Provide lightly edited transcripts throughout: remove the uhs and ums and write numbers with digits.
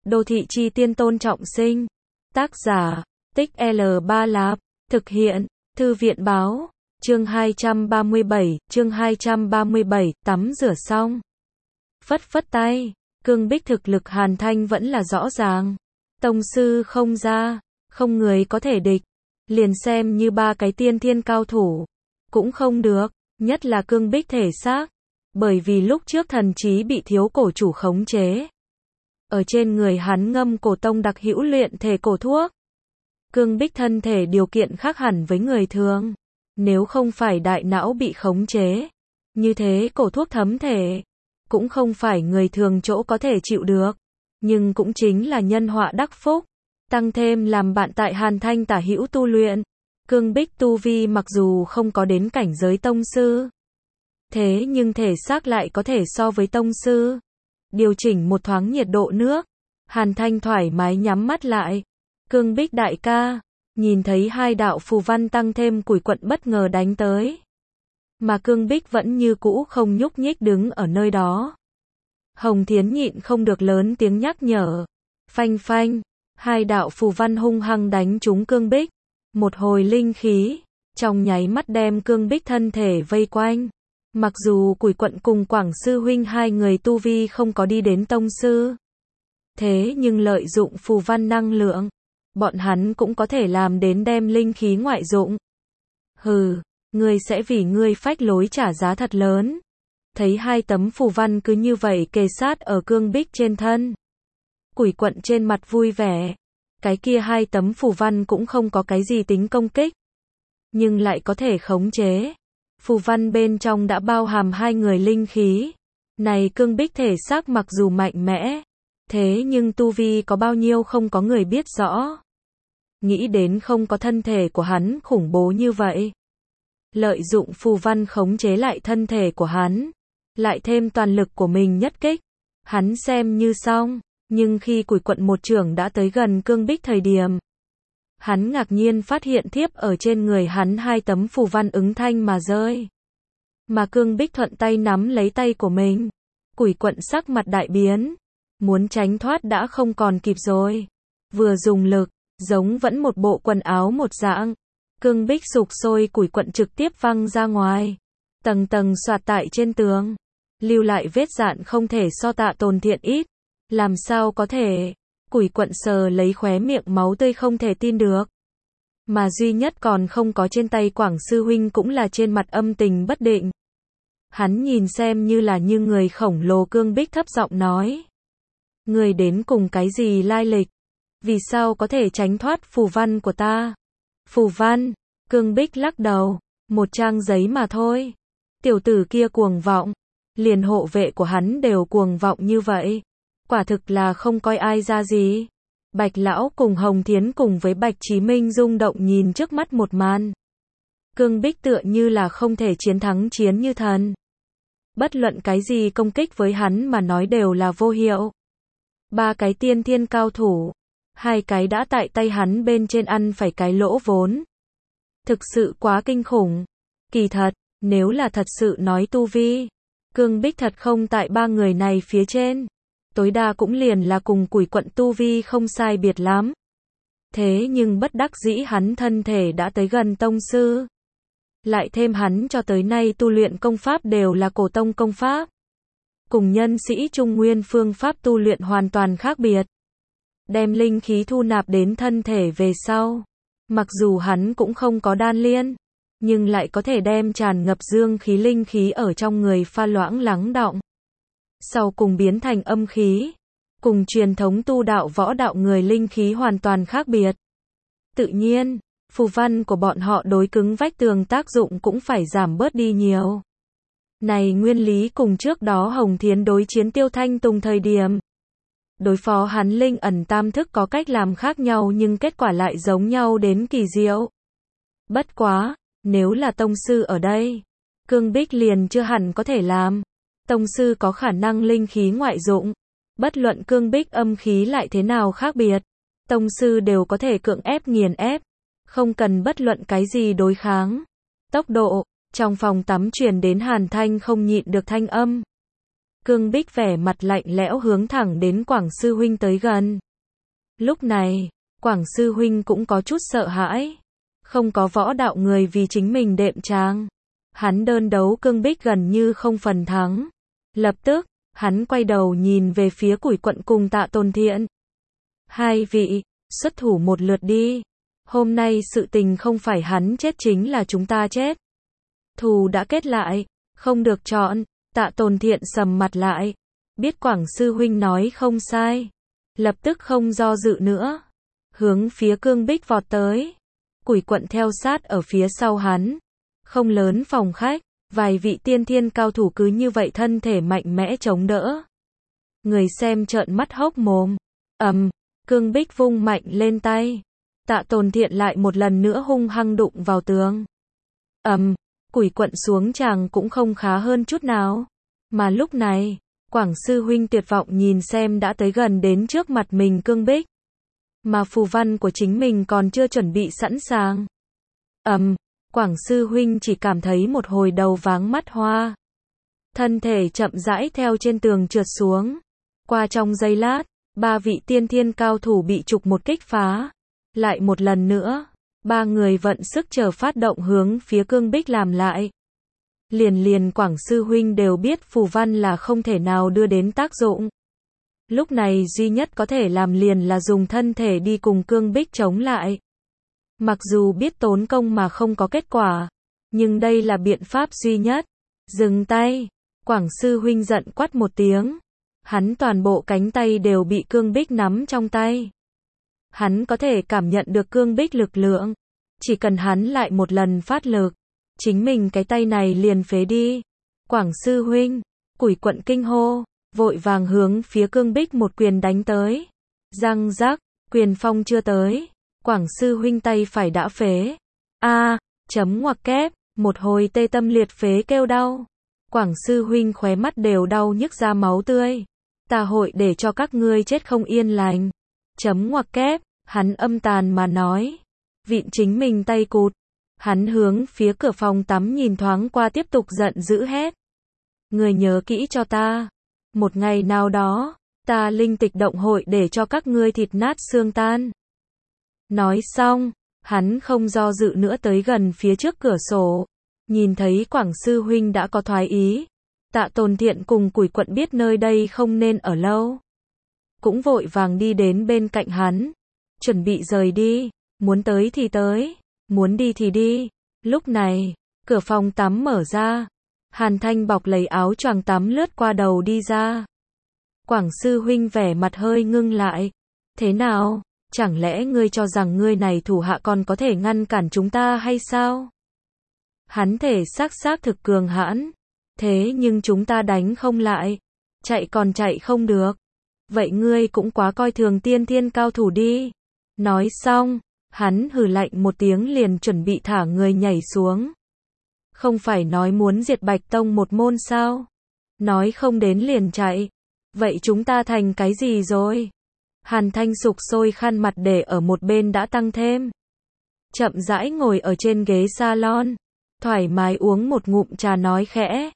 Đô thị chi tiên Tôn Trọng Sinh. Tác giả, Tích L3 Lạp. Thực hiện, Thư viện báo. Chương 237, tắm rửa xong. Phất phất tay, Cương Bích thực lực Hàn Thanh vẫn là rõ ràng. Tông sư không ra, không người có thể địch. Liền xem như ba cái tiên thiên cao thủ, cũng không được, nhất là Cương Bích thể xác. Bởi vì lúc trước thần trí bị thiếu cổ chủ khống chế. Ở trên người hắn ngâm cổ tông đặc hữu luyện thể cổ thuốc. Cương Bích thân thể điều kiện khác hẳn với người thường. Nếu không phải đại não bị khống chế, như thế cổ thuốc thấm thể, cũng không phải người thường chỗ có thể chịu được. Nhưng cũng chính là nhân họa đắc phúc. Tăng thêm làm bạn tại Hàn Thanh tả hữu tu luyện. Cương Bích tu vi mặc dù không có đến cảnh giới tông sư. Thế nhưng thể xác lại có thể so với tông sư. Điều chỉnh một thoáng nhiệt độ nước. Hàn Thanh thoải mái nhắm mắt lại. Cương Bích đại ca, nhìn thấy hai đạo phù văn tăng thêm củi quận bất ngờ đánh tới. Mà Cương Bích vẫn như cũ không nhúc nhích đứng ở nơi đó. Hồng Thiến nhịn không được lớn tiếng nhắc nhở. Phanh phanh, hai đạo phù văn hung hăng đánh trúng Cương Bích. Một hồi linh khí, trong nháy mắt đem Cương Bích thân thể vây quanh. Mặc dù Củi Quận cùng Quảng Sư huynh hai người tu vi không có đi đến tông sư. Thế nhưng lợi dụng phù văn năng lượng, bọn hắn cũng có thể làm đến đem linh khí ngoại dụng. Hừ, ngươi sẽ vì ngươi phách lối trả giá thật lớn. Thấy hai tấm phù văn cứ như vậy kề sát ở Cương Bích trên thân. Củi Quận trên mặt vui vẻ. Cái kia hai tấm phù văn cũng không có cái gì tính công kích, nhưng lại có thể khống chế. Phù văn bên trong đã bao hàm hai người linh khí. Này Cương Bích thể xác mặc dù mạnh mẽ, thế nhưng tu vi có bao nhiêu không có người biết rõ. Nghĩ đến không có thân thể của hắn khủng bố như vậy. Lợi dụng phù văn khống chế lại thân thể của hắn, lại thêm toàn lực của mình nhất kích. Hắn xem như xong, nhưng khi Củi Quận một chưởng đã tới gần Cương Bích thời điểm, hắn ngạc nhiên phát hiện thiếp ở trên người hắn hai tấm phù văn ứng thanh mà rơi. Mà Cương Bích thuận tay nắm lấy tay của mình. Củi Quận sắc mặt đại biến. Muốn tránh thoát đã không còn kịp rồi. Vừa dùng lực, giống vẫn một bộ quần áo một dạng. Cương Bích sục sôi Củi Quận trực tiếp văng ra ngoài. Tầng tầng xoạt tại trên tường. Lưu lại vết dạn không thể so Tạ Tồn Thiện ít. Làm sao có thể? Củi Quận sờ lấy khóe miệng máu tươi không thể tin được. Mà duy nhất còn không có trên tay Quảng Sư huynh cũng là trên mặt âm tình bất định. Hắn nhìn xem như là như người khổng lồ. Cương Bích thấp giọng nói. Người đến cùng cái gì lai lịch? Vì sao có thể tránh thoát phù văn của ta? Phù văn? Cương Bích lắc đầu. Một trang giấy mà thôi. Tiểu tử kia cuồng vọng. Liền hộ vệ của hắn đều cuồng vọng như vậy. Quả thực là không coi ai ra gì. Bạch Lão cùng Hồng Thiến cùng với Bạch Chí Minh rung động nhìn trước mắt một màn. Cương Bích tựa như là không thể chiến thắng chiến như thần. Bất luận cái gì công kích với hắn mà nói đều là vô hiệu. Ba cái tiên thiên cao thủ, hai cái đã tại tay hắn bên trên ăn phải cái lỗ vốn. Thực sự quá kinh khủng. Kỳ thật, nếu là thật sự nói tu vi, Cương Bích thật không tại ba người này phía trên. Tối đa cũng liền là cùng Củi Quận tu vi không sai biệt lắm. Thế nhưng bất đắc dĩ hắn thân thể đã tới gần tông sư. Lại thêm hắn cho tới nay tu luyện công pháp đều là cổ tông công pháp. Cùng nhân sĩ Trung Nguyên phương pháp tu luyện hoàn toàn khác biệt. Đem linh khí thu nạp đến thân thể về sau. Mặc dù hắn cũng không có đan liên, nhưng lại có thể đem tràn ngập dương khí linh khí ở trong người pha loãng lắng đọng. Sau cùng biến thành âm khí. Cùng truyền thống tu đạo võ đạo người linh khí hoàn toàn khác biệt. Tự nhiên, phù văn của bọn họ đối cứng vách tường tác dụng cũng phải giảm bớt đi nhiều. Này nguyên lý cùng trước đó Hồng Thiến đối chiến Tiêu Thanh Tùng thời điểm. Đối phó hắn linh ẩn tam thức có cách làm khác nhau nhưng kết quả lại giống nhau đến kỳ diệu. Bất quá, nếu là tông sư ở đây, Cương Bích liền chưa hẳn có thể làm. Tông sư có khả năng linh khí ngoại dụng. Bất luận Cương Bích âm khí lại thế nào khác biệt, tông sư đều có thể cưỡng ép nghiền ép. Không cần bất luận cái gì đối kháng. Tốc độ, trong phòng tắm truyền đến Hàn Thanh không nhịn được thanh âm. Cương Bích vẻ mặt lạnh lẽo hướng thẳng đến Quảng sư huynh tới gần. Lúc này, Quảng sư huynh cũng có chút sợ hãi. Không có võ đạo người vì chính mình đệm tràng. Hắn đơn đấu Cương Bích gần như không phần thắng. Lập tức, hắn quay đầu nhìn về phía Củi Quận cùng Tạ Tồn Thiện. Hai vị, xuất thủ một lượt đi. Hôm nay sự tình không phải hắn chết chính là chúng ta chết. Thù đã kết lại, không được chọn. Tạ Tồn Thiện sầm mặt lại. Biết Quảng sư huynh nói không sai. Lập tức không do dự nữa. Hướng phía Cương Bích vọt tới. Củi Quận theo sát ở phía sau hắn. Không lớn phòng khách, vài vị tiên thiên cao thủ cứ như vậy thân thể mạnh mẽ chống đỡ. Người xem trợn mắt hốc mồm. Cương Bích vung mạnh lên tay. Tạ Tồn Thiện lại một lần nữa hung hăng đụng vào tường. Củi Quận xuống chàng cũng không khá hơn chút nào. Mà lúc này, Quảng sư huynh tuyệt vọng nhìn xem đã tới gần đến trước mặt mình Cương Bích. Mà phù văn của chính mình còn chưa chuẩn bị sẵn sàng. Quảng sư huynh chỉ cảm thấy một hồi đầu váng mắt hoa. Thân thể chậm rãi theo trên tường trượt xuống. Qua trong giây lát, ba vị tiên thiên cao thủ bị trục một kích phá. Lại một lần nữa, ba người vận sức chờ phát động hướng phía Cương Bích làm lại. Liền Quảng sư huynh đều biết phù văn là không thể nào đưa đến tác dụng. Lúc này duy nhất có thể làm liền là dùng thân thể đi cùng Cương Bích chống lại. Mặc dù biết tốn công mà không có kết quả, nhưng đây là biện pháp duy nhất. Dừng tay, Quảng sư huynh giận quát một tiếng. Hắn toàn bộ cánh tay đều bị Cương Bích nắm trong tay. Hắn có thể cảm nhận được Cương Bích lực lượng. Chỉ cần hắn lại một lần phát lực, chính mình cái tay này liền phế đi. Quảng sư huynh, Củi Quận kinh hô, vội vàng hướng phía Cương Bích một quyền đánh tới. Răng rắc, quyền phong chưa tới. Quảng sư huynh tay phải đã phế. Chấm ngoặc kép, một hồi tê tâm liệt phế kêu đau. Quảng sư huynh khóe mắt đều đau nhức ra máu tươi. Ta hội để cho các ngươi chết không yên lành. Chấm ngoặc kép, hắn âm tàn mà nói. Vịn chính mình tay cụt. Hắn hướng phía cửa phòng tắm nhìn thoáng qua tiếp tục giận dữ hét. Người nhớ kỹ cho ta. Một ngày nào đó, ta linh tịch động hội để cho các ngươi thịt nát xương tan. Nói xong, hắn không do dự nữa tới gần phía trước cửa sổ. Nhìn thấy Quảng sư huynh đã có thoái ý. Tạ Tồn Thiện cùng Củi Quận biết nơi đây không nên ở lâu. Cũng vội vàng đi đến bên cạnh hắn. Chuẩn bị rời đi. Muốn tới thì tới. Muốn đi thì đi. Lúc này, cửa phòng tắm mở ra. Hàn Thanh bọc lấy áo choàng tắm lướt qua đầu đi ra. Quảng sư huynh vẻ mặt hơi ngưng lại. Thế nào? Chẳng lẽ ngươi cho rằng ngươi này thủ hạ còn có thể ngăn cản chúng ta hay sao? Hắn thể xác thực cường hãn. Thế nhưng chúng ta đánh không lại. Chạy còn chạy không được. Vậy ngươi cũng quá coi thường tiên thiên cao thủ đi. Nói xong, hắn hừ lạnh một tiếng liền chuẩn bị thả người nhảy xuống. Không phải nói muốn diệt Bạch Tông một môn sao? Nói không đến liền chạy. Vậy chúng ta thành cái gì rồi? Hàn Thanh sục sôi khăn mặt để ở một bên đã tăng thêm. Chậm rãi ngồi ở trên ghế salon. Thoải mái uống một ngụm trà nói khẽ.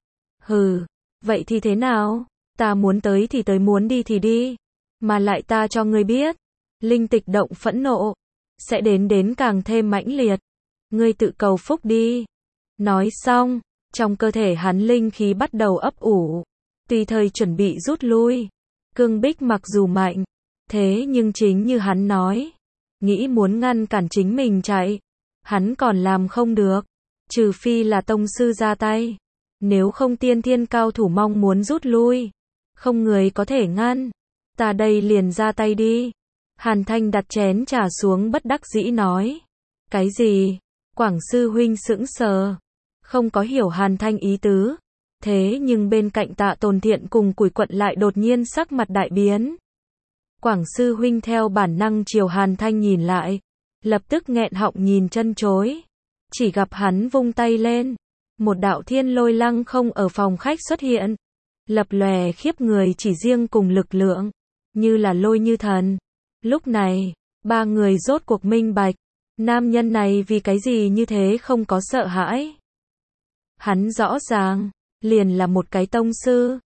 Vậy thì thế nào? Ta muốn tới thì tới, muốn đi thì đi. Mà lại ta cho ngươi biết. Linh tịch động phẫn nộ. Sẽ đến càng thêm mãnh liệt. Ngươi tự cầu phúc đi. Nói xong, trong cơ thể hắn linh khí bắt đầu ấp ủ. Tùy thời chuẩn bị rút lui. Cương Bích mặc dù mạnh. Thế nhưng chính như hắn nói. Nghĩ muốn ngăn cản chính mình chạy. Hắn còn làm không được. Trừ phi là tông sư ra tay. Nếu không tiên thiên cao thủ mong muốn rút lui. Không người có thể ngăn. Ta đây liền ra tay đi. Hàn Thanh đặt chén trà xuống bất đắc dĩ nói. Cái gì? Quảng sư huynh sững sờ. Không có hiểu Hàn Thanh ý tứ. Thế nhưng bên cạnh Tạ Tồn Thiện cùng Củi Quận lại đột nhiên sắc mặt đại biến. Quảng sư huynh theo bản năng chiều Hàn Thanh nhìn lại. Lập tức nghẹn họng nhìn chân chối. Chỉ gặp hắn vung tay lên. Một đạo thiên lôi lăng không ở phòng khách xuất hiện. Lập lòe khiếp người chỉ riêng cùng lực lượng. Như là lôi như thần. Lúc này, ba người rốt cuộc minh bạch. Nam nhân này vì cái gì như thế không có sợ hãi. Hắn rõ ràng, liền là một cái tông sư.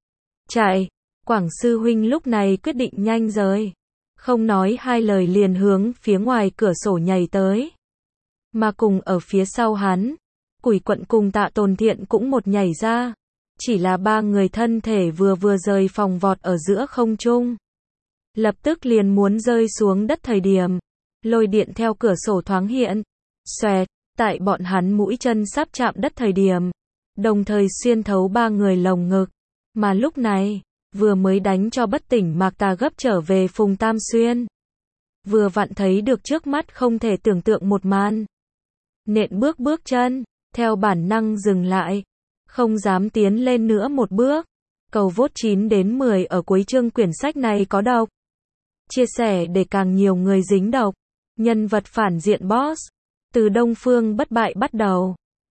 Chạy. Quảng sư huynh lúc này quyết định nhanh rời. Không nói hai lời liền hướng phía ngoài cửa sổ nhảy tới. Mà cùng ở phía sau hắn, Quỷ Quận cùng Tạ Tồn Thiện cũng một nhảy ra. Chỉ là ba người thân thể vừa rời phòng vọt ở giữa không trung. Lập tức liền muốn rơi xuống đất thời điểm. Lôi điện theo cửa sổ thoáng hiện. Xoẹt, tại bọn hắn mũi chân sắp chạm đất thời điểm. Đồng thời xuyên thấu ba người lồng ngực. Mà lúc này, vừa mới đánh cho bất tỉnh Mạc Tà gấp trở về Phùng Tam Xuyên. Vừa vặn thấy được trước mắt không thể tưởng tượng một màn. Nện bước chân, theo bản năng dừng lại. Không dám tiến lên nữa một bước. Cầu vote 9 đến 10 ở cuối chương quyển sách này có độc. Chia sẻ để càng nhiều người dính độc. Nhân vật phản diện boss. Từ Đông Phương Bất Bại bắt đầu.